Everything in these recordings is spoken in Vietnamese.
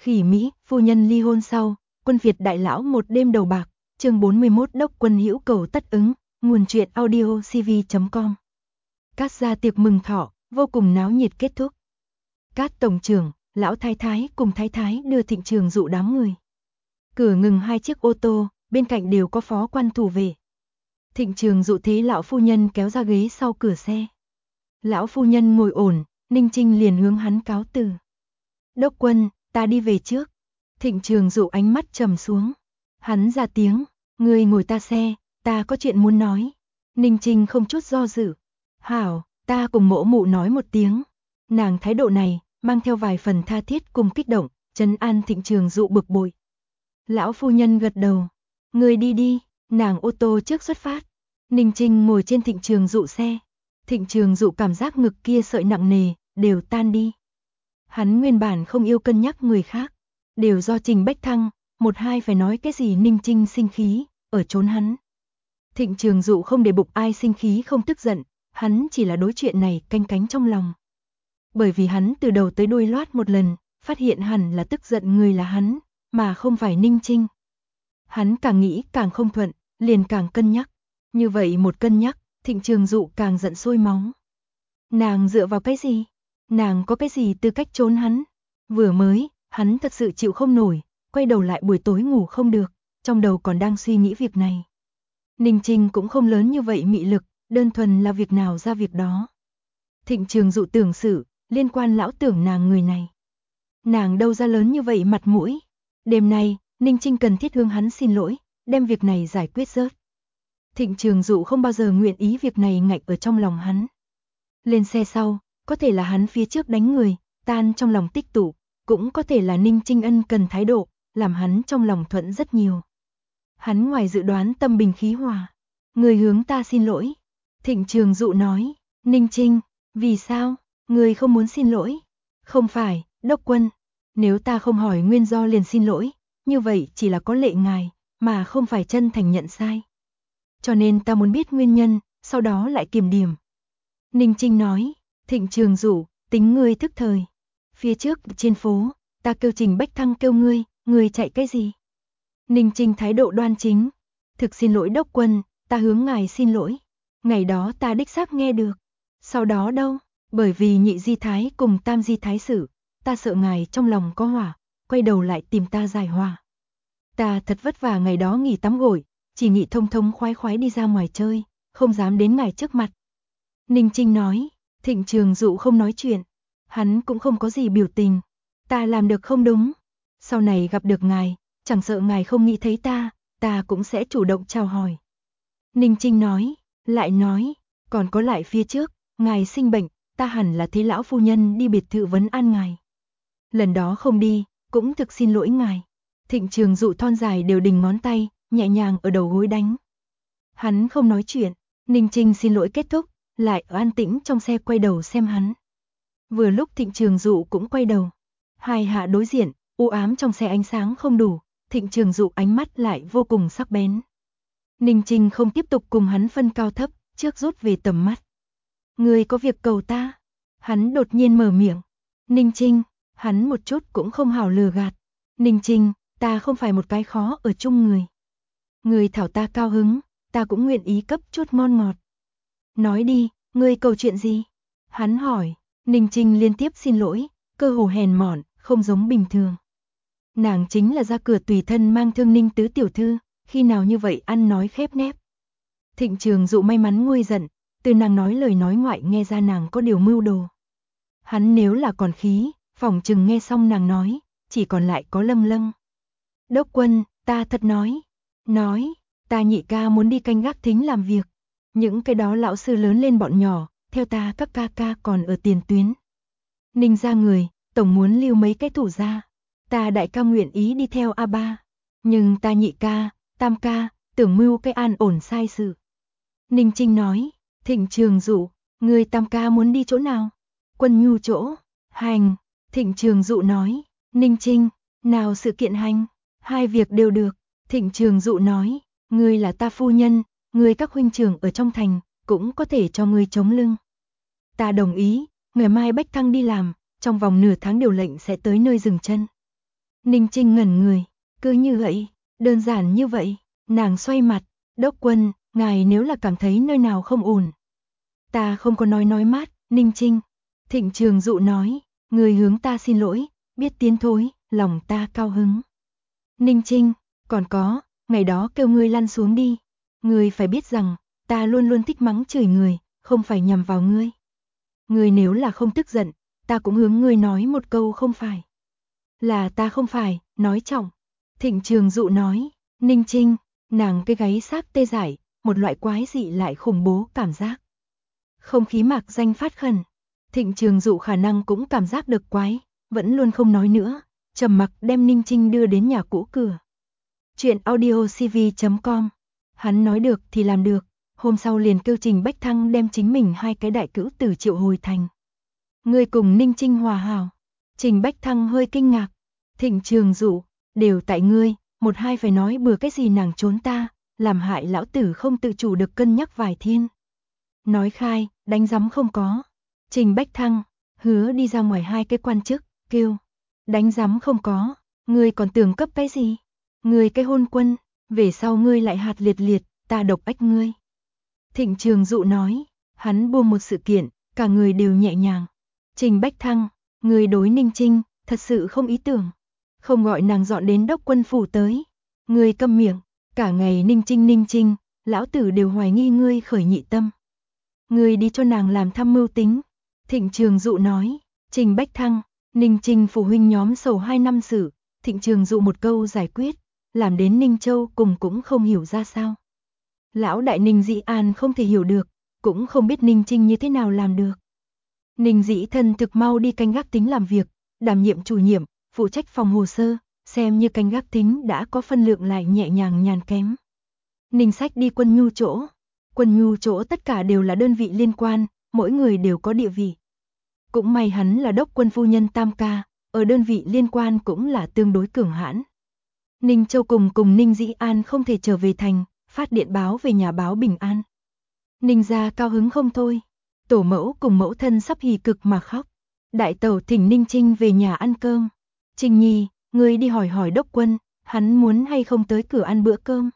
Khỉ Mỹ, phu nhân ly hôn sau, quân Việt đại lão một đêm đầu bạc, chương 41 Đốc Quân hữu cầu tất ứng, nguồn truyện audio cv.com. Cát gia tiệc mừng thọ, vô cùng náo nhiệt kết thúc. Cát tổng trưởng, lão thái thái cùng thái thái đưa Thịnh Trường Dụ đám người. Cửa ngừng hai chiếc ô tô, bên cạnh đều có phó quan thủ vệ. Thịnh Trường Dụ thế lão phu nhân kéo ra ghế sau cửa xe. Lão phu nhân ngồi ổn, Ninh Trinh liền hướng hắn cáo từ. Đốc quân, ta đi về trước. Thịnh Trường Dụ ánh mắt trầm xuống. Hắn ra tiếng, ngươi ngồi ta xe, ta có chuyện muốn nói. Ninh Trinh không chút do dự. Hảo, ta cùng mỗ mụ nói một tiếng. Nàng thái độ này, mang theo vài phần tha thiết cùng kích động, trấn an Thịnh Trường Dụ bực bội. Lão phu nhân gật đầu. Ngươi đi đi, nàng ô tô trước xuất phát. Ninh Trinh ngồi trên Thịnh Trường Dụ xe. Thịnh Trường Dụ cảm giác ngực kia sợi nặng nề, đều tan đi. Hắn nguyên bản không yêu cân nhắc người khác, đều do Trình Bách Thăng, một hai phải nói cái gì Ninh Trinh sinh khí, ở trốn hắn. Thịnh Trường Dụ không để bụng ai sinh khí không tức giận, hắn chỉ là đối chuyện này canh cánh trong lòng. Bởi vì hắn từ đầu tới đuôi loát một lần, phát hiện hẳn là tức giận người là hắn, mà không phải Ninh Trinh. Hắn càng nghĩ càng không thuận, liền càng cân nhắc. Như vậy một cân nhắc, Thịnh Trường Dụ càng giận sôi máu. Nàng dựa vào cái gì? Nàng có cái gì tư cách trốn hắn? Vừa mới, hắn thật sự chịu không nổi, quay đầu lại buổi tối ngủ không được, trong đầu còn đang suy nghĩ việc này. Ninh Trinh cũng không lớn như vậy mị lực, đơn thuần là việc nào ra việc đó. Thịnh Trường Dụ tưởng sự, liên quan lão tưởng nàng người này. Nàng đâu ra lớn như vậy mặt mũi. Đêm nay, Ninh Trinh cần thiết hướng hắn xin lỗi, đem việc này giải quyết rớt. Thịnh Trường Dụ không bao giờ nguyện ý việc này ngạnh ở trong lòng hắn. Lên xe sau, có thể là hắn phía trước đánh người, tan trong lòng tích tụ, cũng có thể là Ninh Trinh ân cần thái độ, làm hắn trong lòng thuận rất nhiều. Hắn ngoài dự đoán tâm bình khí hòa. Người hướng ta xin lỗi. Thịnh Trường Dụ nói, Ninh Trinh, vì sao, người không muốn xin lỗi? Không phải, đốc quân, nếu ta không hỏi nguyên do liền xin lỗi, như vậy chỉ là có lệ ngài, mà không phải chân thành nhận sai. Cho nên ta muốn biết nguyên nhân, sau đó lại kiểm điểm. Ninh Trinh nói, Thịnh Trường Dụ, tính ngươi thức thời. Phía trước trên phố, ta kêu Trình Bách Thăng kêu ngươi chạy cái gì? Ninh Trinh thái độ đoan chính. Thực xin lỗi đốc quân, ta hướng ngài xin lỗi. Ngày đó ta đích xác nghe được. Sau đó đâu? Bởi vì nhị di thái cùng tam di thái sự, ta sợ ngài trong lòng có hỏa, quay đầu lại tìm ta giải hòa. Ta thật vất vả ngày đó nghỉ tắm gội, chỉ nghĩ thông thông khoái khoái đi ra ngoài chơi, không dám đến ngài trước mặt. Ninh Trinh nói, Thịnh Trường Dụ không nói chuyện, hắn cũng không có gì biểu tình. Ta làm được không đúng, sau này gặp được ngài, chẳng sợ ngài không nghĩ thấy ta cũng sẽ chủ động chào hỏi. Ninh Trinh nói, lại nói, còn có lại phía trước, ngài sinh bệnh, ta hẳn là thế lão phu nhân đi biệt thự vấn an ngài. Lần đó không đi, cũng thực xin lỗi ngài. Thịnh Trường Dụ thon dài đều đình ngón tay, nhẹ nhàng ở đầu gối đánh. Hắn không nói chuyện, Ninh Trinh xin lỗi kết thúc, lại ở an tĩnh trong xe quay đầu xem hắn. Vừa lúc Thịnh Trường Dụ cũng quay đầu. Hai hạ đối diện, u ám trong xe ánh sáng không đủ, Thịnh Trường Dụ ánh mắt lại vô cùng sắc bén. Ninh Trinh không tiếp tục cùng hắn phân cao thấp, trước rút về tầm mắt. Người có việc cầu ta. Hắn đột nhiên mở miệng. Ninh Trinh, hắn một chút cũng không hảo lừa gạt. Ninh Trinh, ta không phải một cái khó ở chung người. Người thảo ta cao hứng, ta cũng nguyện ý cấp chút ngon ngọt. Nói đi, ngươi cầu chuyện gì? Hắn hỏi. Ninh Trinh liên tiếp xin lỗi, cơ hồ hèn mọn, không giống bình thường. Nàng chính là ra cửa tùy thân mang thương Ninh tứ tiểu thư, khi nào như vậy ăn nói khép nép. Thịnh Trường Dụ may mắn nguôi giận, từ nàng nói lời nói ngoại nghe ra nàng có điều mưu đồ. Hắn nếu là còn khí, phỏng chừng nghe xong nàng nói, chỉ còn lại có Lâm Lâng. Đốc quân, ta thật nói, ta nhị ca muốn đi canh gác thính làm việc. Những cái đó lão sư lớn lên bọn nhỏ, theo ta các ca ca còn ở tiền tuyến. Ninh ra người, tổng muốn lưu mấy cái thủ ra. Ta đại ca nguyện ý đi theo A3. Nhưng ta nhị ca, tam ca, tưởng mưu cái an ổn sai sự. Ninh Trinh nói, Thịnh Trường Dụ, người tam ca muốn đi chỗ nào? Quân nhu chỗ, hành. Thịnh Trường Dụ nói, Ninh Trinh, nào sự kiện hành, hai việc đều được. Thịnh Trường Dụ nói, ngươi là ta phu nhân, ngươi các huynh trưởng ở trong thành, cũng có thể cho ngươi chống lưng. Ta đồng ý, ngày mai Bách Thăng đi làm, trong vòng nửa tháng điều lệnh sẽ tới nơi dừng chân. Ninh Trinh ngẩn người, cứ như vậy, đơn giản như vậy, nàng xoay mặt, đốc quân, ngài nếu là cảm thấy nơi nào không ổn. Ta không có nói mát, Ninh Trinh. Thịnh Trường Dụ nói, người hướng ta xin lỗi, biết tiến thối, lòng ta cao hứng. Ninh Trinh, còn có, ngày đó kêu ngươi lăn xuống đi. Ngươi phải biết rằng, ta luôn luôn thích mắng chửi người, không phải nhằm vào ngươi. Ngươi nếu là không tức giận, ta cũng hướng ngươi nói một câu không phải. Là ta không phải, nói trọng. Thịnh Trường Dụ nói, Ninh Trinh, nàng cái gáy sát tê dại, một loại quái dị lại khủng bố cảm giác. Không khí mạc danh phát khẩn. Thịnh Trường Dụ khả năng cũng cảm giác được quái, vẫn luôn không nói nữa, trầm mặc đem Ninh Trinh đưa đến nhà cũ cửa. Chuyện audiocv.com. Hắn nói được thì làm được, hôm sau liền kêu Trình Bách Thăng đem chính mình hai cái đại cữu tử triệu hồi thành. Ngươi cùng Ninh Trinh hòa hảo. Trình Bách Thăng hơi kinh ngạc. Thịnh Trường Dụ, đều tại ngươi, một hai phải nói bừa cái gì nàng trốn ta, làm hại lão tử không tự chủ được cân nhắc vài thiên. Nói khai, đánh giấm không có. Trình Bách Thăng, hứa đi ra ngoài hai cái quan chức, kêu. Đánh giấm không có, ngươi còn tưởng cấp cái gì? Ngươi cái hôn quân, về sau ngươi lại hạt liệt liệt, ta độc ách ngươi. Thịnh Trường Dụ nói, hắn buông một sự kiện, cả người đều nhẹ nhàng. Trình Bách Thăng, ngươi đối Ninh Trinh, thật sự không ý tưởng. Không gọi nàng dọn đến đốc quân phủ tới. Ngươi câm miệng, cả ngày Ninh Trinh, lão tử đều hoài nghi ngươi khởi nhị tâm. Ngươi đi cho nàng làm tham mưu tính. Thịnh Trường Dụ nói, Trình Bách Thăng, Ninh Trinh phụ huynh nhóm sầu 2 năm sự, Thịnh Trường Dụ một câu giải quyết, làm đến Ninh Châu cùng cũng không hiểu ra sao. Lão đại Ninh Dĩ An không thể hiểu được, cũng không biết Ninh Trinh như thế nào làm được. Ninh Dĩ Thân thực mau đi canh gác tính làm việc, đảm nhiệm chủ nhiệm, phụ trách phòng hồ sơ, xem như canh gác tính đã có phân lượng lại nhẹ nhàng nhàn kém. Ninh Sách đi quân nhu chỗ. Quân nhu chỗ tất cả đều là đơn vị liên quan, mỗi người đều có địa vị. Cũng may hắn là đốc quân phu nhân tam ca, ở đơn vị liên quan cũng là tương đối cường hãn. Ninh Châu cùng Ninh Dĩ An không thể trở về thành, phát điện báo về nhà báo bình an. Ninh gia cao hứng không thôi, tổ mẫu cùng mẫu thân sắp hỉ cực mà khóc. Đại tẩu thỉnh Ninh Trinh về nhà ăn cơm. Trinh Nhi, ngươi đi hỏi đốc quân, hắn muốn hay không tới cửa ăn bữa cơm.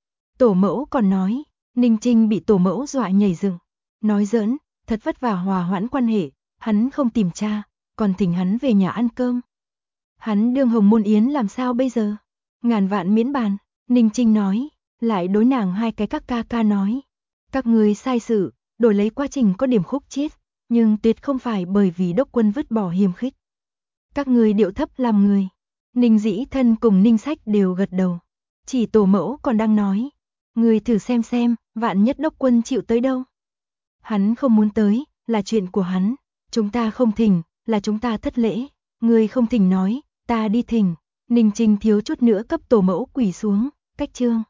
Tổ mẫu còn nói, Ninh Trinh bị tổ mẫu dọa nhảy dựng. Nói giỡn, thật vất vả hòa hoãn quan hệ, hắn không tìm cha, còn thỉnh hắn về nhà ăn cơm. Hắn đương hồng môn yến làm sao bây giờ? Ngàn vạn miễn bàn, Ninh Trinh nói, lại đối nàng hai cái các ca nói. Các người sai sự, đổi lấy quá trình có điểm khúc chiết, nhưng tuyệt không phải bởi vì đốc quân vứt bỏ hiềm khích. Các người điệu thấp làm người. Ninh Dĩ Thân cùng Ninh Sách đều gật đầu. Chỉ tổ mẫu còn đang nói. Người thử xem, vạn nhất đốc quân chịu tới đâu. Hắn không muốn tới, là chuyện của hắn. Chúng ta không thỉnh, là chúng ta thất lễ. Người không thỉnh nói, ta đi thỉnh. Ninh Trinh thiếu chút nữa cấp tổ mẫu quỳ xuống, cách chương.